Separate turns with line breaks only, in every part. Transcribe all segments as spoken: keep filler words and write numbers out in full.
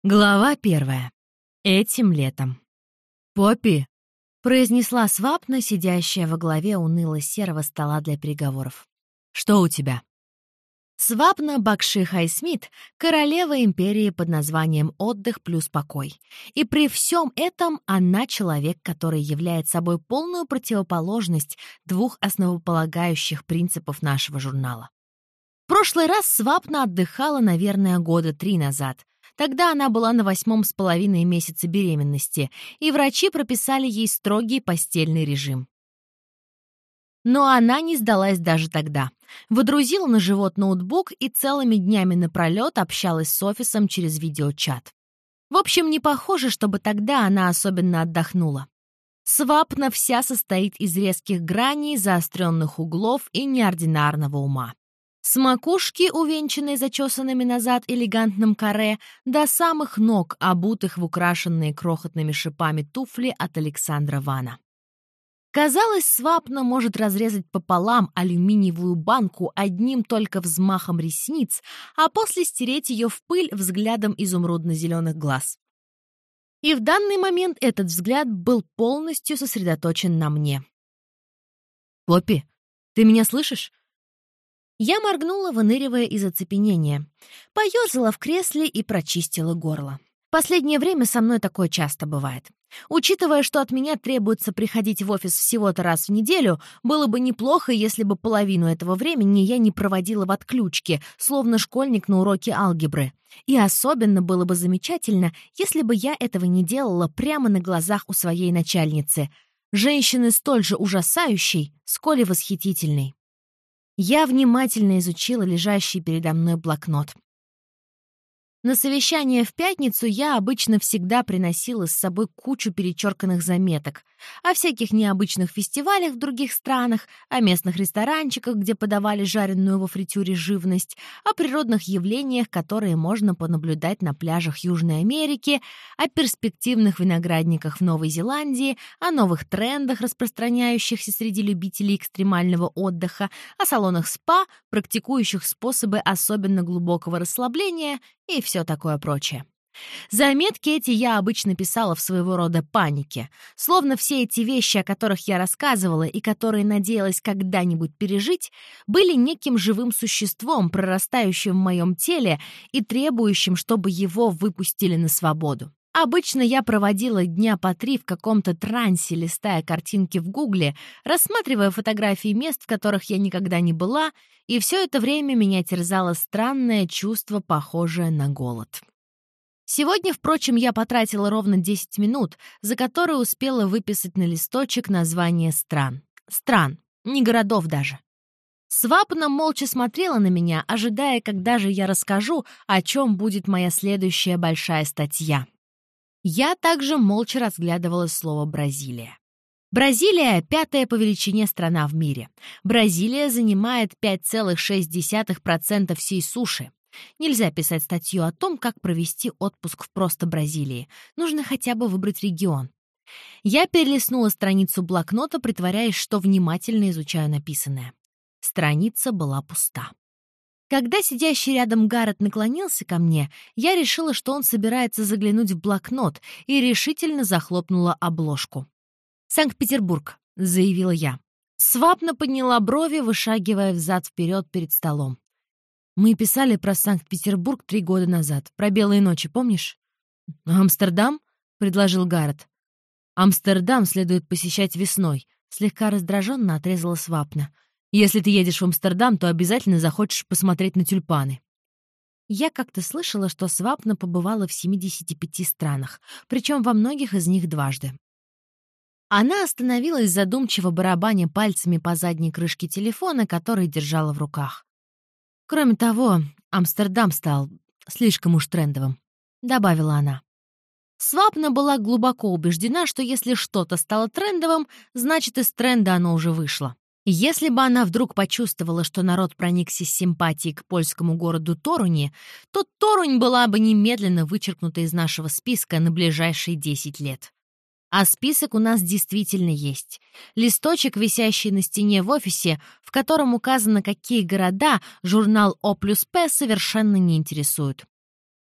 Глава первая. Этим летом. «Поппи!» — произнесла Свапна, сидящая во главе уныло-серого стола для переговоров. «Что у тебя?» Свапна Бакши Хайсмит — королева империи под названием «Отдых плюс покой». И при всем этом она человек, который является собой полную противоположность двух основополагающих принципов нашего журнала. В прошлый раз Свапна отдыхала, наверное, года три назад. Тогда она была на восьмом с половиной месяце беременности, и врачи прописали ей строгий постельный режим. Но она не сдалась даже тогда. Водрузила на живот ноутбук и целыми днями напролет общалась с офисом через видеочат. В общем, не похоже, чтобы тогда она особенно отдохнула. Свапна вся состоит из резких граней, заостренных углов и неординарного ума. С макушки, увенчанной зачесанными назад элегантным каре, до самых ног, обутых в украшенные крохотными шипами туфли от Александра Вана. Казалось, Свапна может разрезать пополам алюминиевую банку одним только взмахом ресниц, а после стереть ее в пыль взглядом изумрудно-зеленых глаз. И в данный момент этот взгляд был полностью сосредоточен на мне. «Поппи, ты меня слышишь?» Я моргнула, выныривая из оцепенения. Поёрзала в кресле и прочистила горло. В последнее время со мной такое часто бывает. Учитывая, что от меня требуется приходить в офис всего-то раз в неделю, было бы неплохо, если бы половину этого времени я не проводила в отключке, словно школьник на уроке алгебры. И особенно было бы замечательно, если бы я этого не делала прямо на глазах у своей начальницы. Женщины столь же ужасающей, сколь и восхитительной. Я внимательно изучила лежащий передо мной блокнот. На совещание в пятницу я обычно всегда приносила с собой кучу перечерканных заметок о всяких необычных фестивалях в других странах, о местных ресторанчиках, где подавали жареную во фритюре живность, о природных явлениях, которые можно понаблюдать на пляжах Южной Америки, о перспективных виноградниках в Новой Зеландии, о новых трендах, распространяющихся среди любителей экстремального отдыха, о салонах спа, практикующих способы особенно глубокого расслабления и все такое прочее. Заметки эти я обычно писала в своего рода панике, словно все эти вещи, о которых я рассказывала и которые надеялась когда-нибудь пережить, были неким живым существом, прорастающим в моем теле и требующим, чтобы его выпустили на свободу. Обычно я проводила дня по три в каком-то трансе, листая картинки в Гугле, рассматривая фотографии мест, в которых я никогда не была, и все это время меня терзало странное чувство, похожее на голод. Сегодня, впрочем, я потратила ровно десять минут, за которые успела выписать на листочек названия стран. Стран, не городов даже. Свапна молча смотрела на меня, ожидая, когда же я расскажу, о чем будет моя следующая большая статья. Я также молча разглядывала слово «Бразилия». Бразилия — пятая по величине страна в мире. Бразилия занимает пять целых шесть десятых процента всей суши. Нельзя писать статью о том, как провести отпуск в просто Бразилии. Нужно хотя бы выбрать регион. Я перелистнула страницу блокнота, притворяясь, что внимательно изучаю написанное. Страница была пуста. Когда сидящий рядом Гаррет наклонился ко мне, я решила, что он собирается заглянуть в блокнот, и решительно захлопнула обложку. «Санкт-Петербург», — заявила я. Свапна подняла брови, вышагивая взад-вперед перед столом. «Мы писали про Санкт-Петербург три года назад, про белые ночи, помнишь?» «Амстердам?» — предложил Гаррет. «Амстердам следует посещать весной», — слегка раздраженно отрезала Свапна. «Если ты едешь в Амстердам, то обязательно захочешь посмотреть на тюльпаны». Я как-то слышала, что Свапна побывала в семидесяти пяти странах, причем во многих из них дважды. Она остановилась, задумчиво барабаня пальцами по задней крышке телефона, который держала в руках. «Кроме того, Амстердам стал слишком уж трендовым», — добавила она. Свапна была глубоко убеждена, что если что-то стало трендовым, значит, из тренда оно уже вышло. Если бы она вдруг почувствовала, что народ проникся симпатией к польскому городу Торуни, то Торунь была бы немедленно вычеркнута из нашего списка на ближайшие десять лет. А список у нас действительно есть. Листочек, висящий на стене в офисе, в котором указано, какие города журнал О плюс П совершенно не интересуют.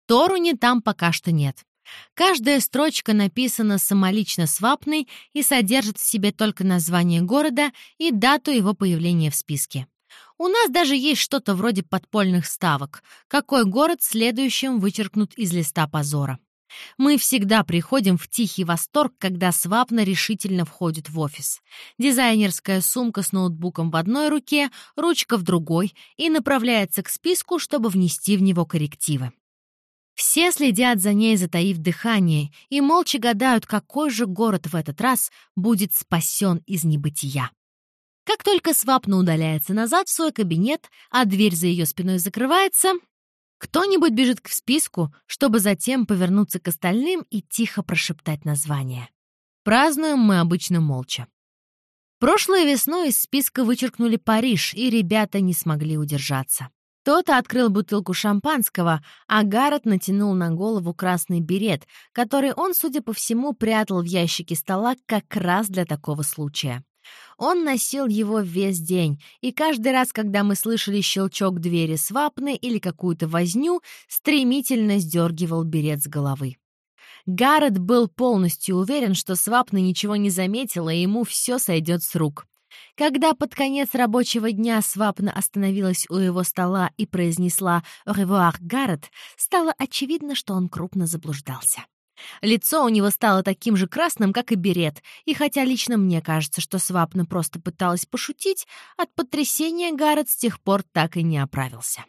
Торуни там пока что нет. Каждая строчка написана самолично Свапной и содержит в себе только название города и дату его появления в списке. У нас даже есть что-то вроде подпольных ставок, какой город следующим вычеркнут из листа позора. Мы всегда приходим в тихий восторг, когда Свапна решительно входит в офис. Дизайнерская сумка с ноутбуком в одной руке, ручка в другой, и направляется к списку, чтобы внести в него коррективы. Все следят за ней, затаив дыхание, и молча гадают, какой же город в этот раз будет спасен из небытия. Как только Свапна удаляется назад в свой кабинет, а дверь за ее спиной закрывается, кто-нибудь бежит к списку, чтобы затем повернуться к остальным и тихо прошептать название. Празднуем мы обычно молча. Прошлой весной из списка вычеркнули Париж, и ребята не смогли удержаться. Кто-то открыл бутылку шампанского, а Гаррет натянул на голову красный берет, который он, судя по всему, прятал в ящике стола как раз для такого случая. Он носил его весь день, и каждый раз, когда мы слышали щелчок двери Свапны или какую-то возню, стремительно сдергивал берет с головы. Гаррет был полностью уверен, что Свапна ничего не заметила, и ему все сойдет с рук. Когда под конец рабочего дня Свапна остановилась у его стола и произнесла «Au revoir, Гаррет», стало очевидно, что он крупно заблуждался. Лицо у него стало таким же красным, как и берет, и хотя лично мне кажется, что Свапна просто пыталась пошутить, от потрясения Гаррет с тех пор так и не оправился.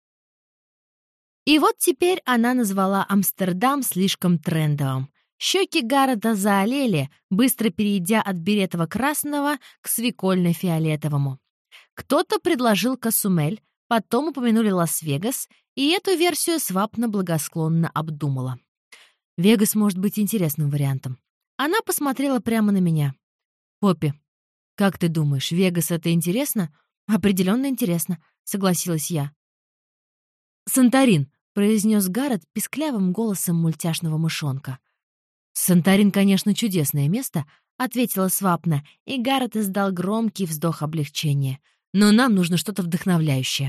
И вот теперь она назвала Амстердам слишком трендовым. Щеки Гаррета заолели, быстро перейдя от беретово-красного к свекольно-фиолетовому. Кто-то предложил Касумель, потом упомянули Лас-Вегас, и эту версию Свапна благосклонно обдумала. Вегас может быть интересным вариантом. Она посмотрела прямо на меня. «Поппи, как ты думаешь, Вегас — это интересно?» «Определенно интересно», — согласилась я. «Санторин», — произнес Гаррет писклявым голосом мультяшного мышонка. «Санторин, конечно, чудесное место», — ответила Свапна, и Гаррет издал громкий вздох облегчения. «Но нам нужно что-то вдохновляющее».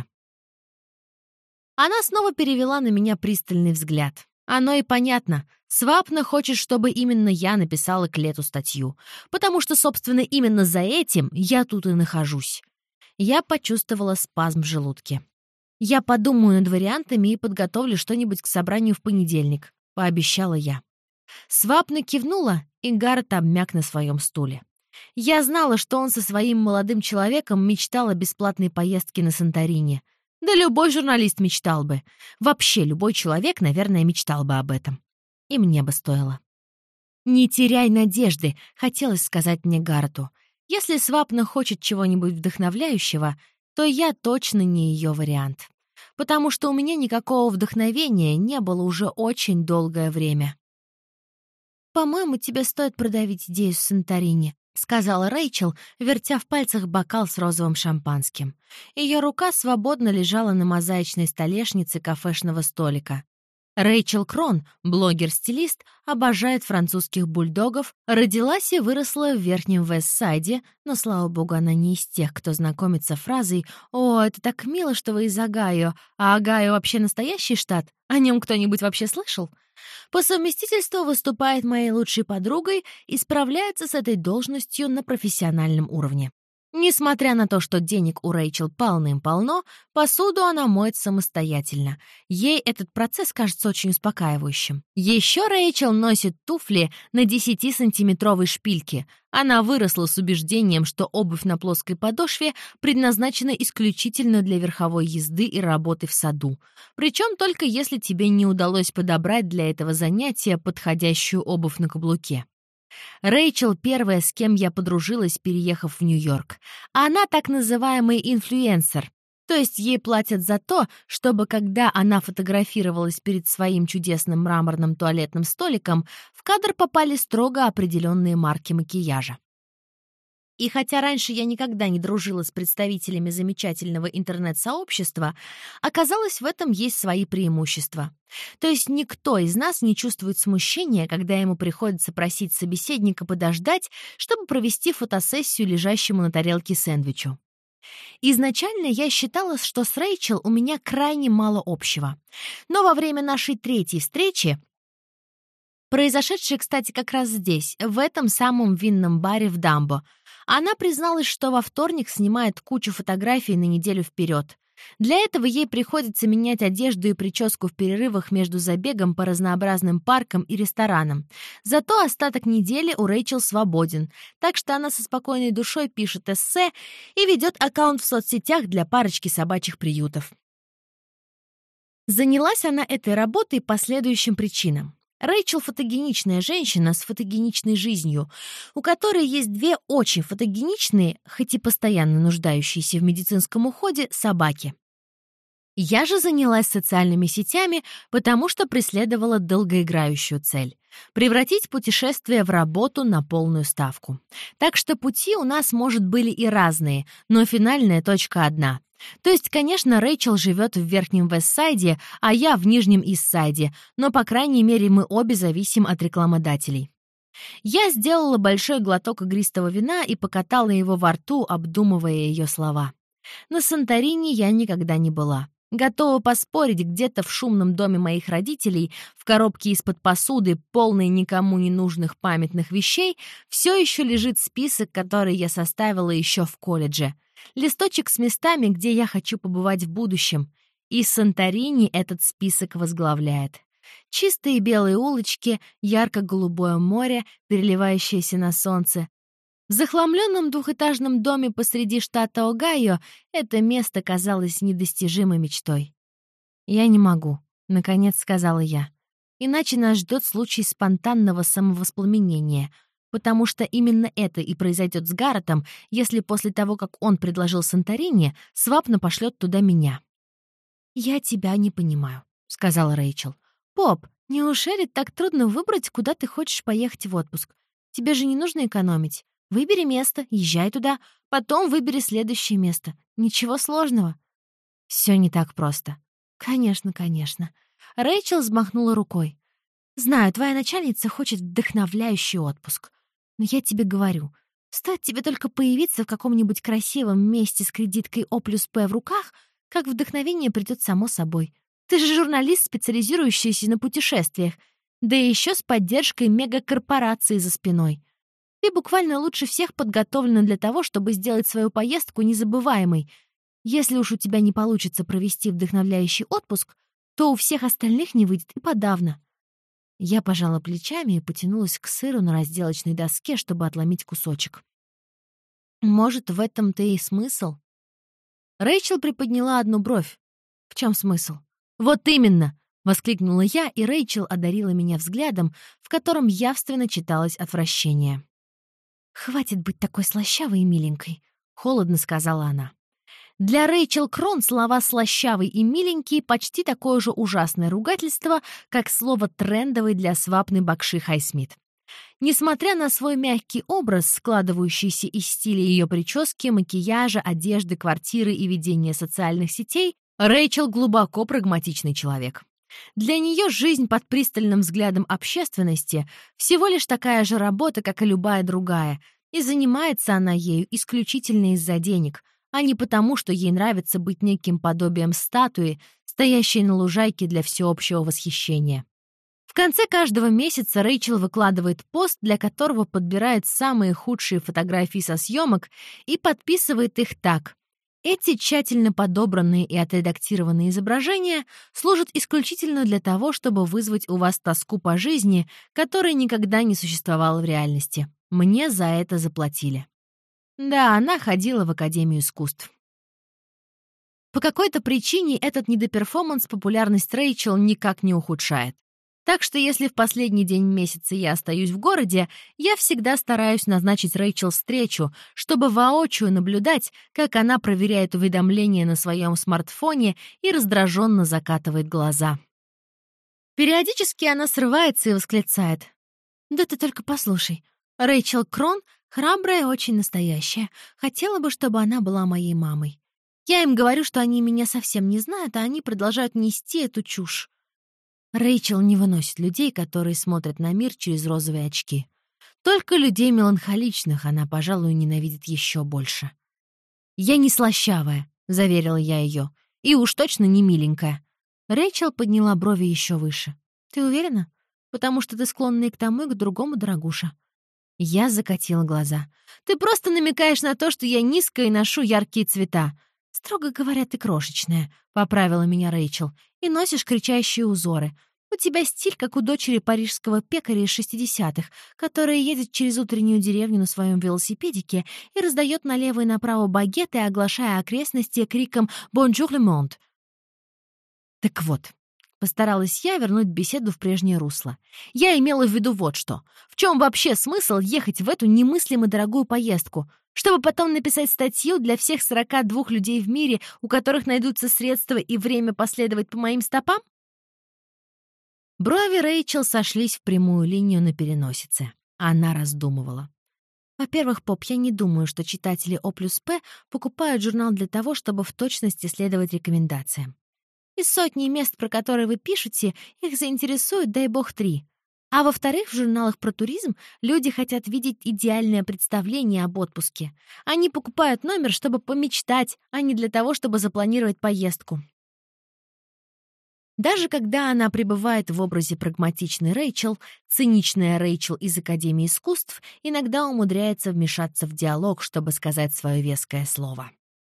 Она снова перевела на меня пристальный взгляд. Оно и понятно. Свапна хочет, чтобы именно я написала к лету статью, потому что, собственно, именно за этим я тут и нахожусь. Я почувствовала спазм в желудке. «Я подумаю над вариантами и подготовлю что-нибудь к собранию в понедельник», — пообещала я. Свапна кивнула, и Гаррет обмяк на своем стуле. Я знала, что он со своим молодым человеком мечтал о бесплатной поездке на Санторини. Да любой журналист мечтал бы. Вообще любой человек, наверное, мечтал бы об этом. И мне бы стоило. «Не теряй надежды», — хотелось сказать мне Гаррету. «Если Свапна хочет чего-нибудь вдохновляющего, то я точно не ее вариант. Потому что у меня никакого вдохновения не было уже очень долгое время». «По-моему, тебе стоит продавить идею с Санторини», — сказала Рэйчел, вертя в пальцах бокал с розовым шампанским. Ее рука свободно лежала на мозаичной столешнице кафешного столика. Рэйчел Крон, блогер-стилист, обожает французских бульдогов, родилась и выросла в Верхнем Вестсайде, но, слава богу, она не из тех, кто знакомится фразой «О, это так мило, что вы из Огайо, а Огайо вообще настоящий штат? О нем кто-нибудь вообще слышал?» По совместительству выступает моей лучшей подругой и справляется с этой должностью на профессиональном уровне. Несмотря на то, что денег у Рэйчел полным-полно, посуду она моет самостоятельно. Ей этот процесс кажется очень успокаивающим. Еще Рэйчел носит туфли на десятисантиметровой шпильке. Она выросла с убеждением, что обувь на плоской подошве предназначена исключительно для верховой езды и работы в саду. Причем только если тебе не удалось подобрать для этого занятия подходящую обувь на каблуке. Рэйчел первая, с кем я подружилась, переехав в Нью-Йорк. Она так называемый инфлюенсер, то есть ей платят за то, чтобы, когда она фотографировалась перед своим чудесным мраморным туалетным столиком, в кадр попали строго определенные марки макияжа. И хотя раньше я никогда не дружила с представителями замечательного интернет-сообщества, оказалось, в этом есть свои преимущества. То есть никто из нас не чувствует смущения, когда ему приходится просить собеседника подождать, чтобы провести фотосессию лежащему на тарелке сэндвичу. Изначально я считала, что с Рэйчел у меня крайне мало общего. Но во время нашей третьей встречи, произошедшей, кстати, как раз здесь, в этом самом винном баре в Дамбо, она призналась, что во вторник снимает кучу фотографий на неделю вперед. Для этого ей приходится менять одежду и прическу в перерывах между забегом по разнообразным паркам и ресторанам. Зато остаток недели у Рэйчел свободен, так что она со спокойной душой пишет эссе и ведет аккаунт в соцсетях для парочки собачьих приютов. Занялась она этой работой по следующим причинам. Рэйчел — фотогеничная женщина с фотогеничной жизнью, у которой есть две очень фотогеничные, хоть и постоянно нуждающиеся в медицинском уходе, собаки. Я же занялась социальными сетями, потому что преследовала долгоиграющую цель — превратить путешествие в работу на полную ставку. Так что пути у нас, может, были и разные, но финальная точка одна. То есть, конечно, Рэйчел живет в Верхнем Вестсайде, а я в Нижнем Иссайде, но, по крайней мере, мы обе зависим от рекламодателей. Я сделала большой глоток игристого вина и покатала его во рту, обдумывая ее слова. На Санторини я никогда не была. Готова поспорить, где-то в шумном доме моих родителей, в коробке из-под посуды, полной никому не нужных памятных вещей, все еще лежит список, который я составила еще в колледже. Листочек с местами, где я хочу побывать в будущем. И Санторини этот список возглавляет. Чистые белые улочки, ярко-голубое море, переливающееся на солнце. В захламленном двухэтажном доме посреди штата Огайо это место казалось недостижимой мечтой. «Я не могу», — наконец сказала я. «Иначе нас ждет случай спонтанного самовоспламенения, потому что именно это и произойдет с Гарретом, если после того, как он предложил Санторини, Свапна пошлет туда меня». «Я тебя не понимаю», — сказала Рэйчел. «Поп, неужели так трудно выбрать, куда ты хочешь поехать в отпуск? Тебе же не нужно экономить. Выбери место, езжай туда, потом выбери следующее место. Ничего сложного». «Все не так просто». «Конечно, конечно». Рэйчел взмахнула рукой. «Знаю, твоя начальница хочет вдохновляющий отпуск. Но я тебе говорю, стоит тебе только появиться в каком-нибудь красивом месте с кредиткой О плюс П в руках, как вдохновение придет само собой. Ты же журналист, специализирующийся на путешествиях, да и еще с поддержкой мегакорпорации за спиной. Ты буквально лучше всех подготовлена для того, чтобы сделать свою поездку незабываемой. Если уж у тебя не получится провести вдохновляющий отпуск, то у всех остальных не выйдет и подавно». Я пожала плечами и потянулась к сыру на разделочной доске, чтобы отломить кусочек. «Может, в этом-то и смысл?» Рэйчел приподняла одну бровь. «В чем смысл?» «Вот именно!» — воскликнула я, и Рэйчел одарила меня взглядом, в котором явственно читалось отвращение. «Хватит быть такой слащавой и миленькой», — холодно сказала она. Для Рэйчел Крон слова «слащавый» и «миленький» почти такое же ужасное ругательство, как слово «трендовый» для Свапны Бакши Хайсмит. Несмотря на свой мягкий образ, складывающийся из стиля ее прически, макияжа, одежды, квартиры и ведения социальных сетей, Рэйчел глубоко прагматичный человек. Для нее жизнь под пристальным взглядом общественности всего лишь такая же работа, как и любая другая, и занимается она ею исключительно из-за денег, а не потому, что ей нравится быть неким подобием статуи, стоящей на лужайке для всеобщего восхищения. В конце каждого месяца Рэйчел выкладывает пост, для которого подбирает самые худшие фотографии со съемок и подписывает их так: «Эти тщательно подобранные и отредактированные изображения служат исключительно для того, чтобы вызвать у вас тоску по жизни, которой никогда не существовало в реальности. Мне за это заплатили». Да, она ходила в Академию искусств. По какой-то причине этот недоперформанс популярность Рэйчел никак не ухудшает. Так что если в последний день месяца я остаюсь в городе, я всегда стараюсь назначить Рэйчел встречу, чтобы воочию наблюдать, как она проверяет уведомления на своем смартфоне и раздраженно закатывает глаза. Периодически она срывается и восклицает: «Да ты только послушай, Рэйчел Крон храбрая, очень настоящая. Хотела бы, чтобы она была моей мамой. Я им говорю, что они меня совсем не знают, а они продолжают нести эту чушь». Рэйчел не выносит людей, которые смотрят на мир через розовые очки. Только людей меланхоличных она, пожалуй, ненавидит еще больше. «Я не слащавая», — заверила я ее, — «и уж точно не миленькая». Рэйчел подняла брови еще выше. «Ты уверена? Потому что ты склонна и к тому, и к другому, дорогуша». Я закатила глаза. «Ты просто намекаешь на то, что я низкая и ношу яркие цвета. Строго говоря, ты крошечная», — поправила меня Рэйчел, «и носишь кричащие узоры. У тебя стиль, как у дочери парижского пекаря из шестидесятых, которая едет через утреннюю деревню на своем велосипедике и раздает налево и направо багеты, оглашая окрестности криком «Бонжур, ле монд». Так вот, постаралась я вернуть беседу в прежнее русло. Я имела в виду вот что. В чем вообще смысл ехать в эту немыслимо дорогую поездку? Чтобы потом написать статью для всех сорока двух людей в мире, у которых найдутся средства и время последовать по моим стопам? Брови Рэйчел сошлись в прямую линию на переносице. Она раздумывала. Во-первых, Поп, я не думаю, что читатели О плюс П покупают журнал для того, чтобы в точности следовать рекомендациям. Из сотни мест, про которые вы пишете, их заинтересует, дай бог, три. А во-вторых, в журналах про туризм люди хотят видеть идеальное представление об отпуске. Они покупают номер, чтобы помечтать, а не для того, чтобы запланировать поездку. Даже когда она пребывает в образе прагматичной Рэйчел, циничная Рэйчел из Академии искусств иногда умудряется вмешаться в диалог, чтобы сказать свое веское слово.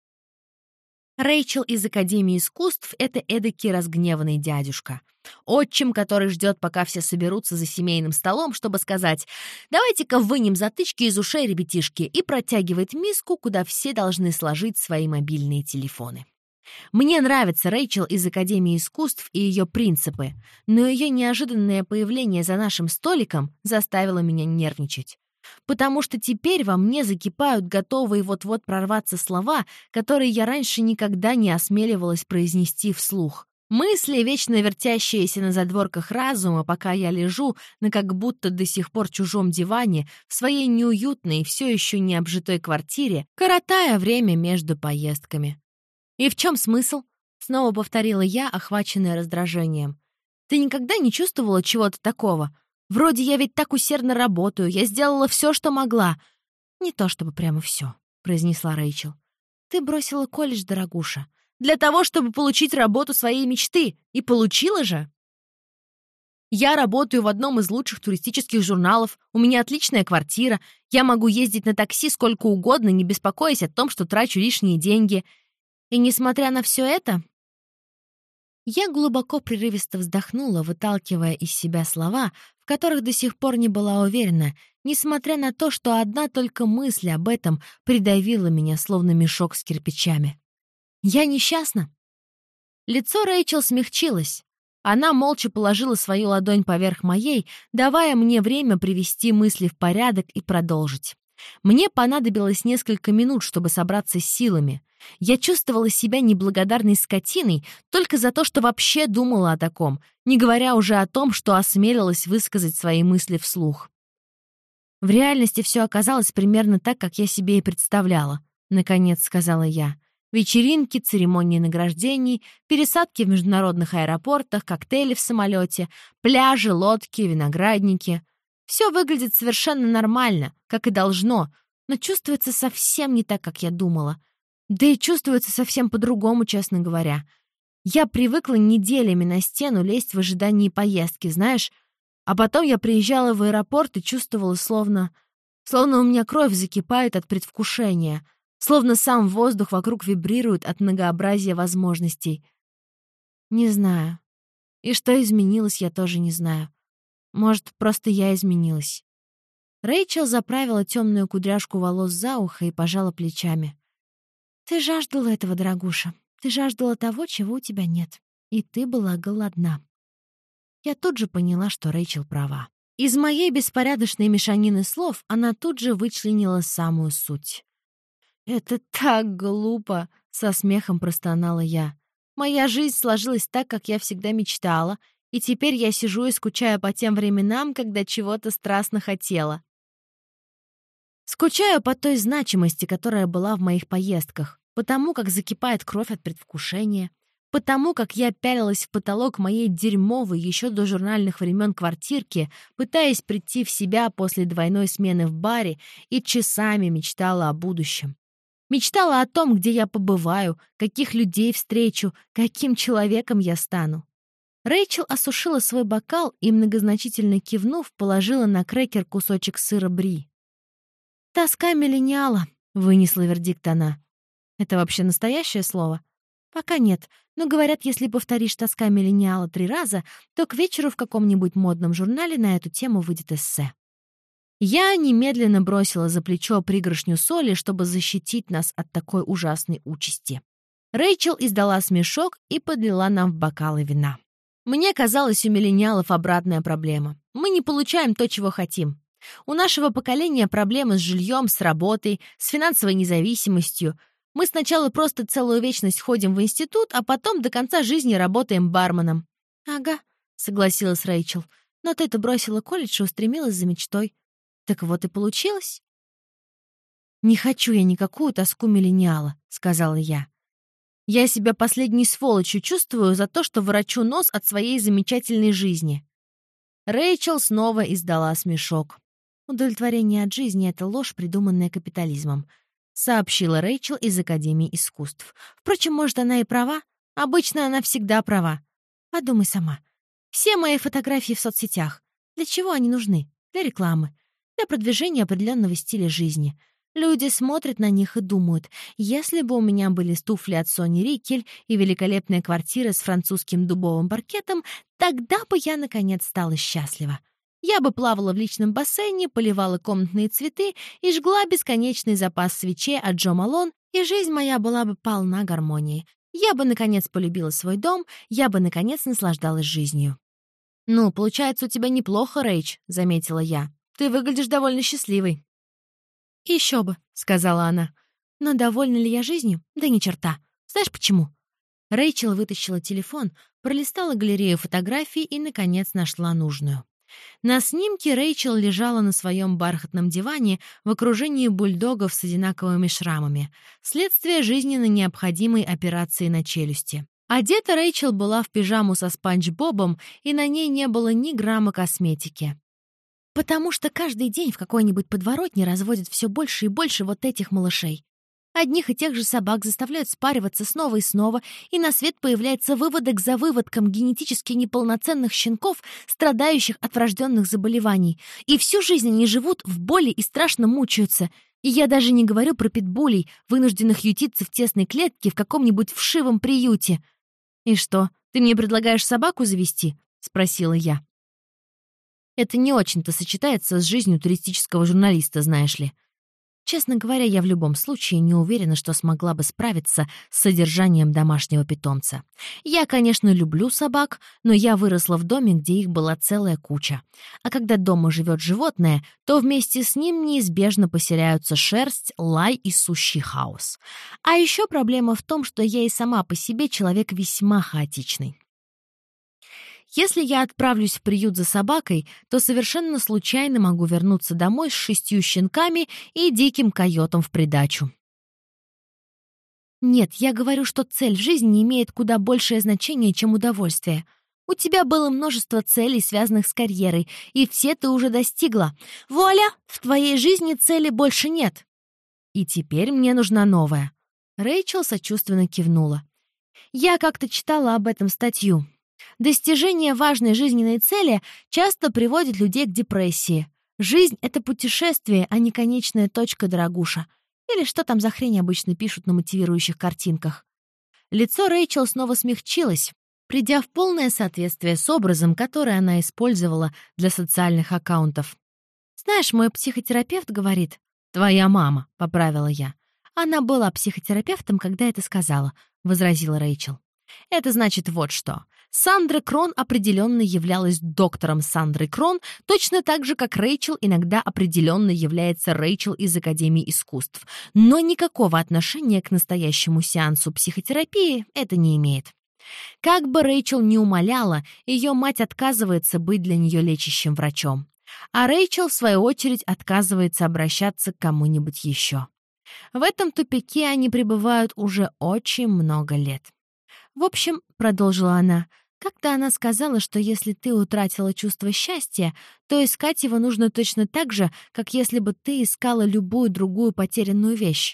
Рэйчел из Академии искусств — это эдакий разгневанный дядюшка. Отчим, который ждет, пока все соберутся за семейным столом, чтобы сказать «давайте-ка вынем затычки из ушей, ребятишки», и протягивает миску, куда все должны сложить свои мобильные телефоны. Мне нравится Рэйчел из Академии искусств и ее принципы, но ее неожиданное появление за нашим столиком заставило меня нервничать. Потому что теперь во мне закипают готовые вот-вот прорваться слова, которые я раньше никогда не осмеливалась произнести вслух. Мысли, вечно вертящиеся на задворках разума, пока я лежу на как будто до сих пор чужом диване в своей неуютной, все еще не обжитой квартире, коротая время между поездками. «И в чем смысл?» — снова повторила я, охваченная раздражением. «Ты никогда не чувствовала чего-то такого? Вроде я ведь так усердно работаю, я сделала все, что могла». «Не то чтобы прямо все», — произнесла Рэйчел. «Ты бросила колледж, дорогуша, для того, чтобы получить работу своей мечты. И получила же!» «Я работаю в одном из лучших туристических журналов, у меня отличная квартира, я могу ездить на такси сколько угодно, не беспокоясь о том, что трачу лишние деньги. И несмотря на все это...» Я глубоко прерывисто вздохнула, выталкивая из себя слова, в которых до сих пор не была уверена, несмотря на то, что одна только мысль об этом придавила меня, словно мешок с кирпичами. «Я несчастна?» Лицо Рэйчел смягчилось. Она молча положила свою ладонь поверх моей, давая мне время привести мысли в порядок и продолжить. Мне понадобилось несколько минут, чтобы собраться с силами. Я чувствовала себя неблагодарной скотиной только за то, что вообще думала о таком, не говоря уже о том, что осмелилась высказать свои мысли вслух. «В реальности все оказалось примерно так, как я себе и представляла», — наконец сказала я. «Вечеринки, церемонии награждений, пересадки в международных аэропортах, коктейли в самолете, пляжи, лодки, виноградники. Все выглядит совершенно нормально, как и должно, но чувствуется совсем не так, как я думала. Да и чувствуется совсем по-другому, честно говоря. Я привыкла неделями на стену лезть в ожидании поездки, знаешь, а потом я приезжала в аэропорт и чувствовала, словно... Словно у меня кровь закипает от предвкушения, словно сам воздух вокруг вибрирует от многообразия возможностей. Не знаю. И что изменилось, я тоже не знаю. Может, просто я изменилась». Рэйчел заправила темную кудряшку волос за ухо и пожала плечами. «Ты жаждала этого, дорогуша. Ты жаждала того, чего у тебя нет. И ты была голодна». Я тут же поняла, что Рэйчел права. Из моей беспорядочной мешанины слов она тут же вычленила самую суть. «Это так глупо!» — со смехом простонала я. «Моя жизнь сложилась так, как я всегда мечтала, и теперь я сижу и скучаю по тем временам, когда чего-то страстно хотела. Скучаю по той значимости, которая была в моих поездках, по тому, как закипает кровь от предвкушения, по тому, как я пялилась в потолок моей дерьмовой еще до журнальных времен квартирки, пытаясь прийти в себя после двойной смены в баре и часами мечтала о будущем. Мечтала о том, где я побываю, каких людей встречу, каким человеком я стану. Рэйчел осушила свой бокал и, многозначительно кивнув, положила на крекер кусочек сыра бри. «Тоска миллениала», — вынесла вердикт она. «Это вообще настоящее слово?» «Пока нет, но говорят, если повторишь «тоска миллениала» три раза, то к вечеру в каком-нибудь модном журнале на эту тему выйдет эссе». Я немедленно бросила за плечо пригоршню соли, чтобы защитить нас от такой ужасной участи. Рэйчел издала смешок и подлила нам в бокалы вина. Мне казалось, у миллениалов обратная проблема. Мы не получаем то, чего хотим. У нашего поколения проблемы с жильем, с работой, с финансовой независимостью. Мы сначала просто целую вечность ходим в институт, а потом до конца жизни работаем барменом. «Ага», — согласилась Рэйчел. «Но ты-то бросила колледж и устремилась за мечтой. Так вот и получилось». «Не хочу я никакую тоску миллениала», — сказала я. «Я себя последней сволочью чувствую за то, что ворочу нос от своей замечательной жизни». Рэйчел снова издала смешок. «Удовлетворение от жизни — это ложь, придуманная капитализмом», — сообщила Рэйчел из Академии искусств. «Впрочем, может, она и права. Обычно она всегда права. Подумай сама. Все мои фотографии в соцсетях. Для чего они нужны? Для рекламы. Для продвижения определенного стиля жизни. Люди смотрят на них и думают, если бы у меня были туфли от Сони Рикель и великолепная квартира с французским дубовым паркетом, тогда бы я, наконец, стала счастлива. Я бы плавала в личном бассейне, поливала комнатные цветы и жгла бесконечный запас свечей от Джо Малон, и жизнь моя была бы полна гармонии. Я бы, наконец, полюбила свой дом, я бы, наконец, наслаждалась жизнью». «Ну, получается, у тебя неплохо, Рэйч», — заметила я. «Ты выглядишь довольно счастливой». «Еще бы», — сказала она. «Но довольна ли я жизнью? Да ни черта. Знаешь почему?» Рэйчел вытащила телефон, пролистала галерею фотографий и, наконец, нашла нужную. На снимке Рэйчел лежала на своем бархатном диване в окружении бульдогов с одинаковыми шрамами, следствие жизненно необходимой операции на челюсти. Одета Рэйчел была в пижаму со Спанч Бобом, и на ней не было ни грамма косметики. «Потому что каждый день в какой-нибудь подворотне разводят все больше и больше вот этих малышей. Одних и тех же собак заставляют спариваться снова и снова, и на свет появляется выводок за выводком генетически неполноценных щенков, страдающих от врожденных заболеваний. И всю жизнь они живут в боли и страшно мучаются. И я даже не говорю про питбулей, вынужденных ютиться в тесной клетке в каком-нибудь вшивом приюте». «И что, ты мне предлагаешь собаку завести?» — спросила я. «Это не очень-то сочетается с жизнью туристического журналиста, знаешь ли. Честно говоря, я в любом случае не уверена, что смогла бы справиться с содержанием домашнего питомца. Я, конечно, люблю собак, но я выросла в доме, где их была целая куча. А когда дома живет животное, то вместе с ним неизбежно поселяются шерсть, лай и сущий хаос. А еще проблема в том, что я и сама по себе человек весьма хаотичный. Если я отправлюсь в приют за собакой, то совершенно случайно могу вернуться домой с шестью щенками и диким койотом в придачу. Нет, я говорю, что цель в жизни имеет куда большее значение, чем удовольствие. У тебя было множество целей, связанных с карьерой, и все ты уже достигла. Вуаля, в твоей жизни цели больше нет. И теперь мне нужна новая. Рэйчел сочувственно кивнула. Я как-то читала об этом статью. Достижение важной жизненной цели часто приводит людей к депрессии. Жизнь — это путешествие, а не конечная точка, дорогуша. Или что там за хрень обычно пишут на мотивирующих картинках. Лицо Рэйчел снова смягчилось, придя в полное соответствие с образом, который она использовала для социальных аккаунтов. «Знаешь, мой психотерапевт говорит...» «Твоя мама», — поправила я. «Она была психотерапевтом, когда это сказала», — возразила Рэйчел. «Это значит вот что. Сандра Крон определенно являлась доктором Сандрой Крон, точно так же, как Рэйчел иногда определенно является Рэйчел из Академии искусств. Но никакого отношения к настоящему сеансу психотерапии это не имеет. Как бы Рэйчел ни умоляла, ее мать отказывается быть для нее лечащим врачом. А Рэйчел, в свою очередь, отказывается обращаться к кому-нибудь еще. В этом тупике они пребывают уже очень много лет. «В общем, — продолжила она, — как-то она сказала, что если ты утратила чувство счастья, то искать его нужно точно так же, как если бы ты искала любую другую потерянную вещь.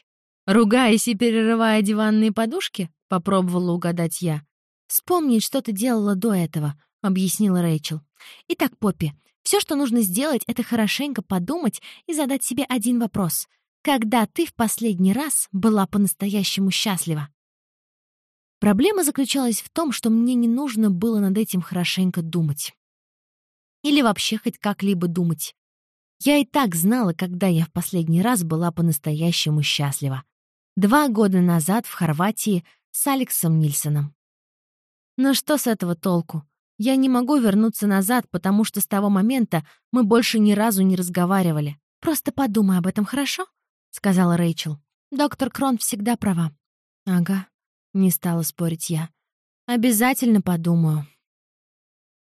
«Ругаясь и перерывая диванные подушки?» — попробовала угадать я. «Вспомнить, что ты делала до этого», — объяснила Рэйчел. «Итак, Поппи, все, что нужно сделать, это хорошенько подумать и задать себе один вопрос. Когда ты в последний раз была по-настоящему счастлива?» Проблема заключалась в том, что мне не нужно было над этим хорошенько думать. Или вообще хоть как-либо думать. Я и так знала, когда я в последний раз была по-настоящему счастлива. Два года назад в Хорватии с Алексом Нильсоном. Но что с этого толку? Я не могу вернуться назад, потому что с того момента мы больше ни разу не разговаривали. «Просто подумай об этом, хорошо?» — сказала Рэйчел. «Доктор Крон всегда права». «Ага», — не стала спорить я. «Обязательно подумаю».